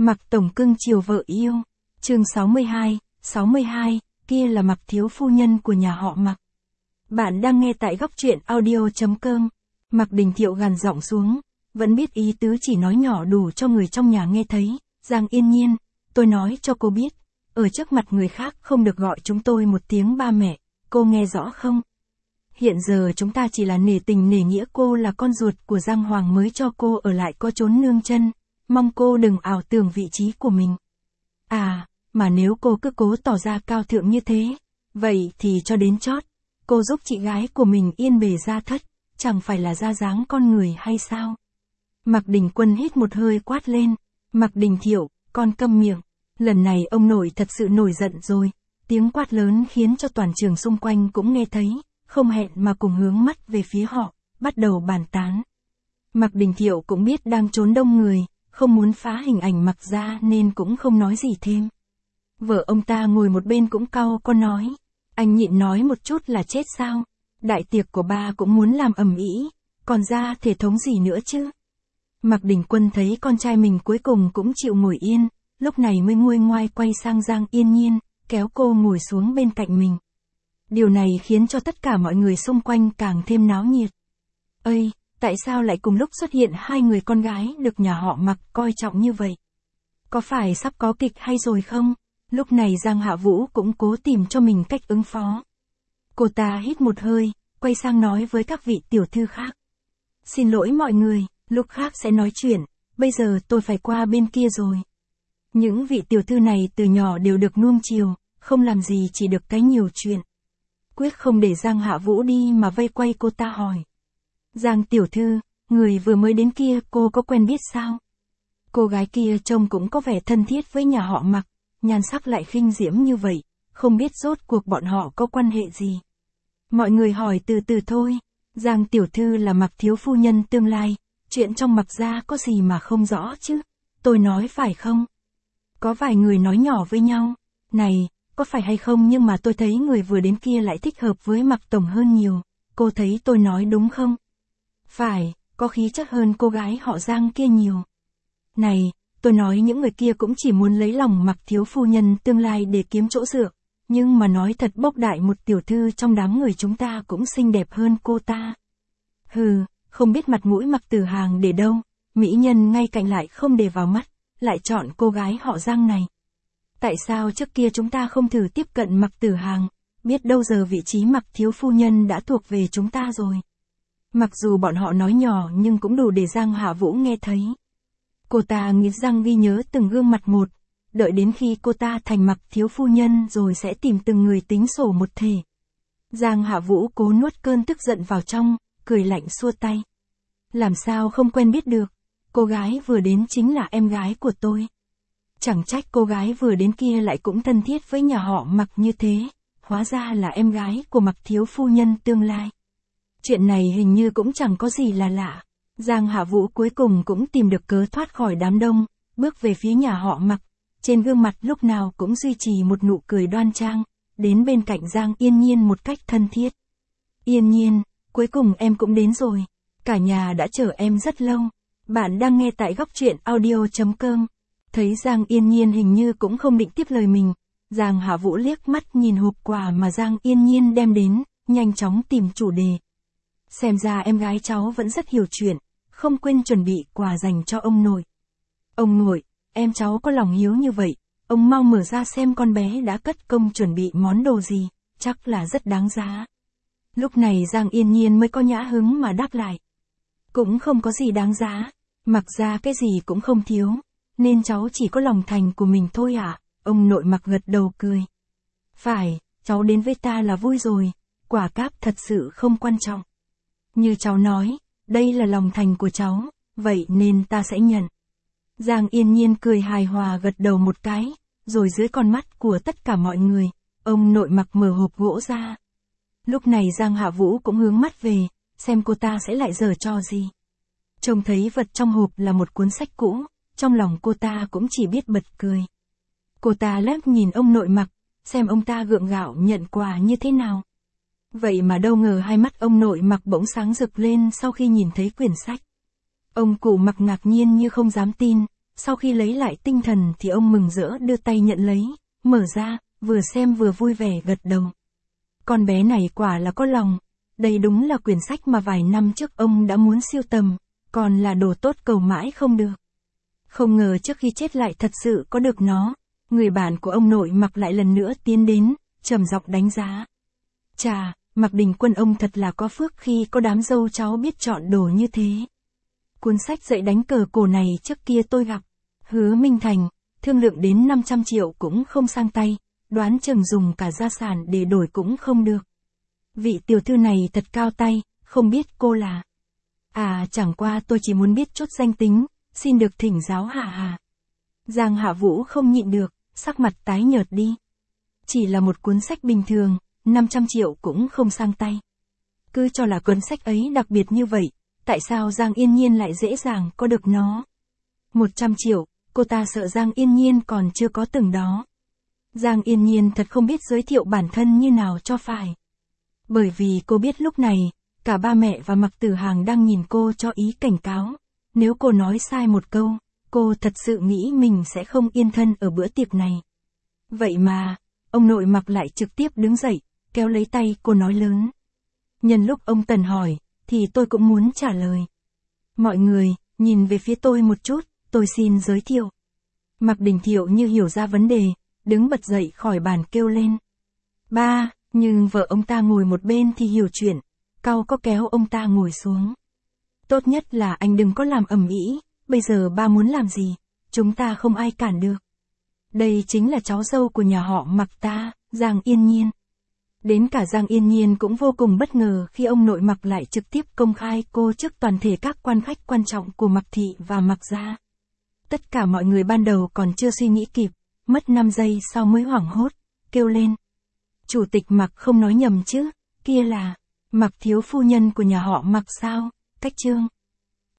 Mạc tổng cưng chiều vợ yêu. Chương 62, kia là Mạc thiếu phu nhân của nhà họ Mạc. Bạn đang nghe tại góc truyện audio.com. Mạc Đình Thiệu gằn giọng xuống, vẫn biết ý tứ chỉ nói nhỏ đủ cho người trong nhà nghe thấy. Giang Yên Nhiên, tôi nói cho cô biết, ở trước mặt người khác không được gọi chúng tôi một tiếng ba mẹ, cô nghe rõ không? Hiện giờ chúng ta chỉ là nể tình nể nghĩa cô là con ruột của Giang Hoàng mới cho cô ở lại có chốn nương chân, mong cô đừng ảo tưởng vị trí của mình. À, mà nếu cô cứ cố tỏ ra cao thượng như thế, vậy thì cho đến chót, cô giúp chị gái của mình yên bề gia thất, chẳng phải là ra dáng con người hay sao? Mạc Đình Quân hít một hơi quát lên, Mạc Đình Thiệu, con câm miệng. Lần này ông nội thật sự nổi giận rồi, tiếng quát lớn khiến cho toàn trường xung quanh cũng nghe thấy, không hẹn mà cùng hướng mắt về phía họ, bắt đầu bàn tán. Mạc Đình Thiệu cũng biết đang trốn đông người, không muốn phá hình ảnh Mạc gia nên cũng không nói gì thêm. Vợ ông ta ngồi một bên cũng cau có nói, anh nhịn nói một chút là chết sao, đại tiệc của ba cũng muốn làm ầm ĩ, còn ra thể thống gì nữa chứ. Mạc Đình Quân thấy con trai mình cuối cùng cũng chịu ngồi yên, lúc này mới nguôi ngoai quay sang Giang Yên Nhiên, kéo cô ngồi xuống bên cạnh mình. Điều này khiến cho tất cả mọi người xung quanh càng thêm náo nhiệt. Ây, tại sao lại cùng lúc xuất hiện hai người con gái được nhà họ Mạc coi trọng như vậy? Có phải sắp có kịch hay rồi không? Lúc này Giang Hạ Vũ cũng cố tìm cho mình cách ứng phó. Cô ta hít một hơi, quay sang nói với các vị tiểu thư khác. Xin lỗi mọi người, lúc khác sẽ nói chuyện, bây giờ tôi phải qua bên kia rồi. Những vị tiểu thư này từ nhỏ đều được nuông chiều, không làm gì chỉ được cái nhiều chuyện. Quyết không để Giang Hạ Vũ đi mà vây quay cô ta hỏi. Giang tiểu thư, người vừa mới đến kia cô có quen biết sao? Cô gái kia trông cũng có vẻ thân thiết với nhà họ Mạc, nhan sắc lại khinh diễm như vậy, không biết rốt cuộc bọn họ có quan hệ gì. Mọi người hỏi từ từ thôi, Giang tiểu thư là Mạc thiếu phu nhân tương lai, chuyện trong Mạc gia có gì mà không rõ chứ, tôi nói phải không? Có vài người nói nhỏ với nhau, này, có phải hay không nhưng mà tôi thấy người vừa đến kia lại thích hợp với Mạc tổng hơn nhiều, cô thấy tôi nói đúng không? Phải, có khí chất hơn cô gái họ Giang kia nhiều. Này, tôi nói những người kia cũng chỉ muốn lấy lòng Mạc thiếu phu nhân tương lai để kiếm chỗ dựa, nhưng mà nói thật bốc đại một tiểu thư trong đám người chúng ta cũng xinh đẹp hơn cô ta. Hừ, không biết mặt mũi Mạc Tử Hàng để đâu, mỹ nhân ngay cạnh lại không để vào mắt, lại chọn cô gái họ Giang này. Tại sao trước kia chúng ta không thử tiếp cận Mạc Tử Hàng, biết đâu giờ vị trí Mạc thiếu phu nhân đã thuộc về chúng ta rồi. Mặc dù bọn họ nói nhỏ nhưng cũng đủ để Giang Hạ Vũ nghe thấy. Cô ta nghiến răng ghi nhớ từng gương mặt một, đợi đến khi cô ta thành Mạc thiếu phu nhân rồi sẽ tìm từng người tính sổ một thể. Giang Hạ Vũ cố nuốt cơn tức giận vào trong, cười lạnh xua tay. Làm sao không quen biết được, cô gái vừa đến chính là em gái của tôi. Chẳng trách cô gái vừa đến kia lại cũng thân thiết với nhà họ Mạc như thế, hóa ra là em gái của Mạc thiếu phu nhân tương lai. Chuyện này hình như cũng chẳng có gì là lạ. Giang Hạ Vũ cuối cùng cũng tìm được cớ thoát khỏi đám đông, bước về phía nhà họ Mạc, trên gương mặt lúc nào cũng duy trì một nụ cười đoan trang, đến bên cạnh Giang Yên Nhiên một cách thân thiết. Yên Nhiên, cuối cùng em cũng đến rồi, cả nhà đã chờ em rất lâu. Bạn đang nghe tại góc truyện audio.com. Thấy Giang Yên Nhiên hình như cũng không định tiếp lời mình, Giang Hạ Vũ liếc mắt nhìn hộp quà mà Giang Yên Nhiên đem đến, nhanh chóng tìm chủ đề. Xem ra em gái cháu vẫn rất hiểu chuyện, không quên chuẩn bị quà dành cho ông nội. Ông nội, em cháu có lòng hiếu như vậy, ông mau mở ra xem con bé đã cất công chuẩn bị món đồ gì, chắc là rất đáng giá. Lúc này Giang Yên Nhiên mới có nhã hứng mà đáp lại. Cũng không có gì đáng giá, Mặc ra cái gì cũng không thiếu, nên cháu chỉ có lòng thành của mình thôi ạ. Ông nội Mặc gật đầu cười. Phải, cháu đến với ta là vui rồi, quả cáp thật sự không quan trọng. Như cháu nói, đây là lòng thành của cháu, vậy nên ta sẽ nhận. Giang Yên Nhiên cười hài hòa gật đầu một cái, rồi dưới con mắt của tất cả mọi người, ông nội Mặc mở hộp gỗ ra. Lúc này Giang Hạ Vũ cũng hướng mắt về, xem cô ta sẽ lại giở trò gì. Trông thấy vật trong hộp là một cuốn sách cũ, trong lòng cô ta cũng chỉ biết bật cười. Cô ta liếc nhìn ông nội Mặc, xem ông ta gượng gạo nhận quà như thế nào. Vậy mà đâu ngờ hai mắt ông nội Mặc bỗng sáng rực lên sau khi nhìn thấy quyển sách. Ông cụ Mặc ngạc nhiên như không dám tin, sau khi lấy lại tinh thần thì ông mừng rỡ đưa tay nhận lấy, mở ra, vừa xem vừa vui vẻ gật đầu. Con bé này quả là có lòng, đây đúng là quyển sách mà vài năm trước ông đã muốn sưu tầm, còn là đồ tốt cầu mãi không được. Không ngờ trước khi chết lại thật sự có được nó, người bạn của ông nội Mạc lại lần nữa tiến đến, trầm giọng đánh giá. Chà, Mạc Đình Quân ông thật là có phước khi có đám dâu cháu biết chọn đồ như thế. Cuốn sách dạy đánh cờ cổ này trước kia tôi gặp, Hứa Minh Thành, thương lượng đến 500 triệu cũng không sang tay, đoán chừng dùng cả gia sản để đổi cũng không được. Vị tiểu thư này thật cao tay, không biết cô là... À chẳng qua tôi chỉ muốn biết chút danh tính, xin được thỉnh giáo hạ hà. Giang Hạ Vũ không nhịn được, sắc mặt tái nhợt đi. Chỉ là một cuốn sách bình thường, 500 triệu cũng không sang tay. Cứ cho là cuốn sách ấy đặc biệt như vậy, tại sao Giang Yên Nhiên lại dễ dàng có được nó? 100 triệu, cô ta sợ Giang Yên Nhiên còn chưa có từng đó. Giang Yên Nhiên thật không biết giới thiệu bản thân như nào cho phải. Bởi vì cô biết lúc này, cả ba mẹ và Mạc Tử Hàng đang nhìn cô cho ý cảnh cáo. Nếu cô nói sai một câu, cô thật sự nghĩ mình sẽ không yên thân ở bữa tiệc này. Vậy mà, ông nội Mạc lại trực tiếp đứng dậy, kéo lấy tay cô nói lớn. Nhân lúc ông Tần hỏi, thì tôi cũng muốn trả lời. Mọi người, nhìn về phía tôi một chút, tôi xin giới thiệu. Mạc Đình Thiệu như hiểu ra vấn đề, đứng bật dậy khỏi bàn kêu lên. Ba, nhưng vợ ông ta ngồi một bên thì hiểu chuyện, cau có kéo ông ta ngồi xuống. Tốt nhất là anh đừng có làm ầm ĩ, bây giờ ba muốn làm gì, chúng ta không ai cản được. Đây chính là cháu dâu của nhà họ Mạc ta, Giang Yên Nhiên. Đến cả Giang Yên Nhiên cũng vô cùng bất ngờ khi ông nội Mạc lại trực tiếp công khai cô trước toàn thể các quan khách quan trọng của Mạc thị và Mạc gia. Tất cả mọi người ban đầu còn chưa suy nghĩ kịp, mất 5 giây sau mới hoảng hốt, kêu lên. Chủ tịch Mạc không nói nhầm chứ, kia là Mạc thiếu phu nhân của nhà họ Mạc sao, Cách Trương.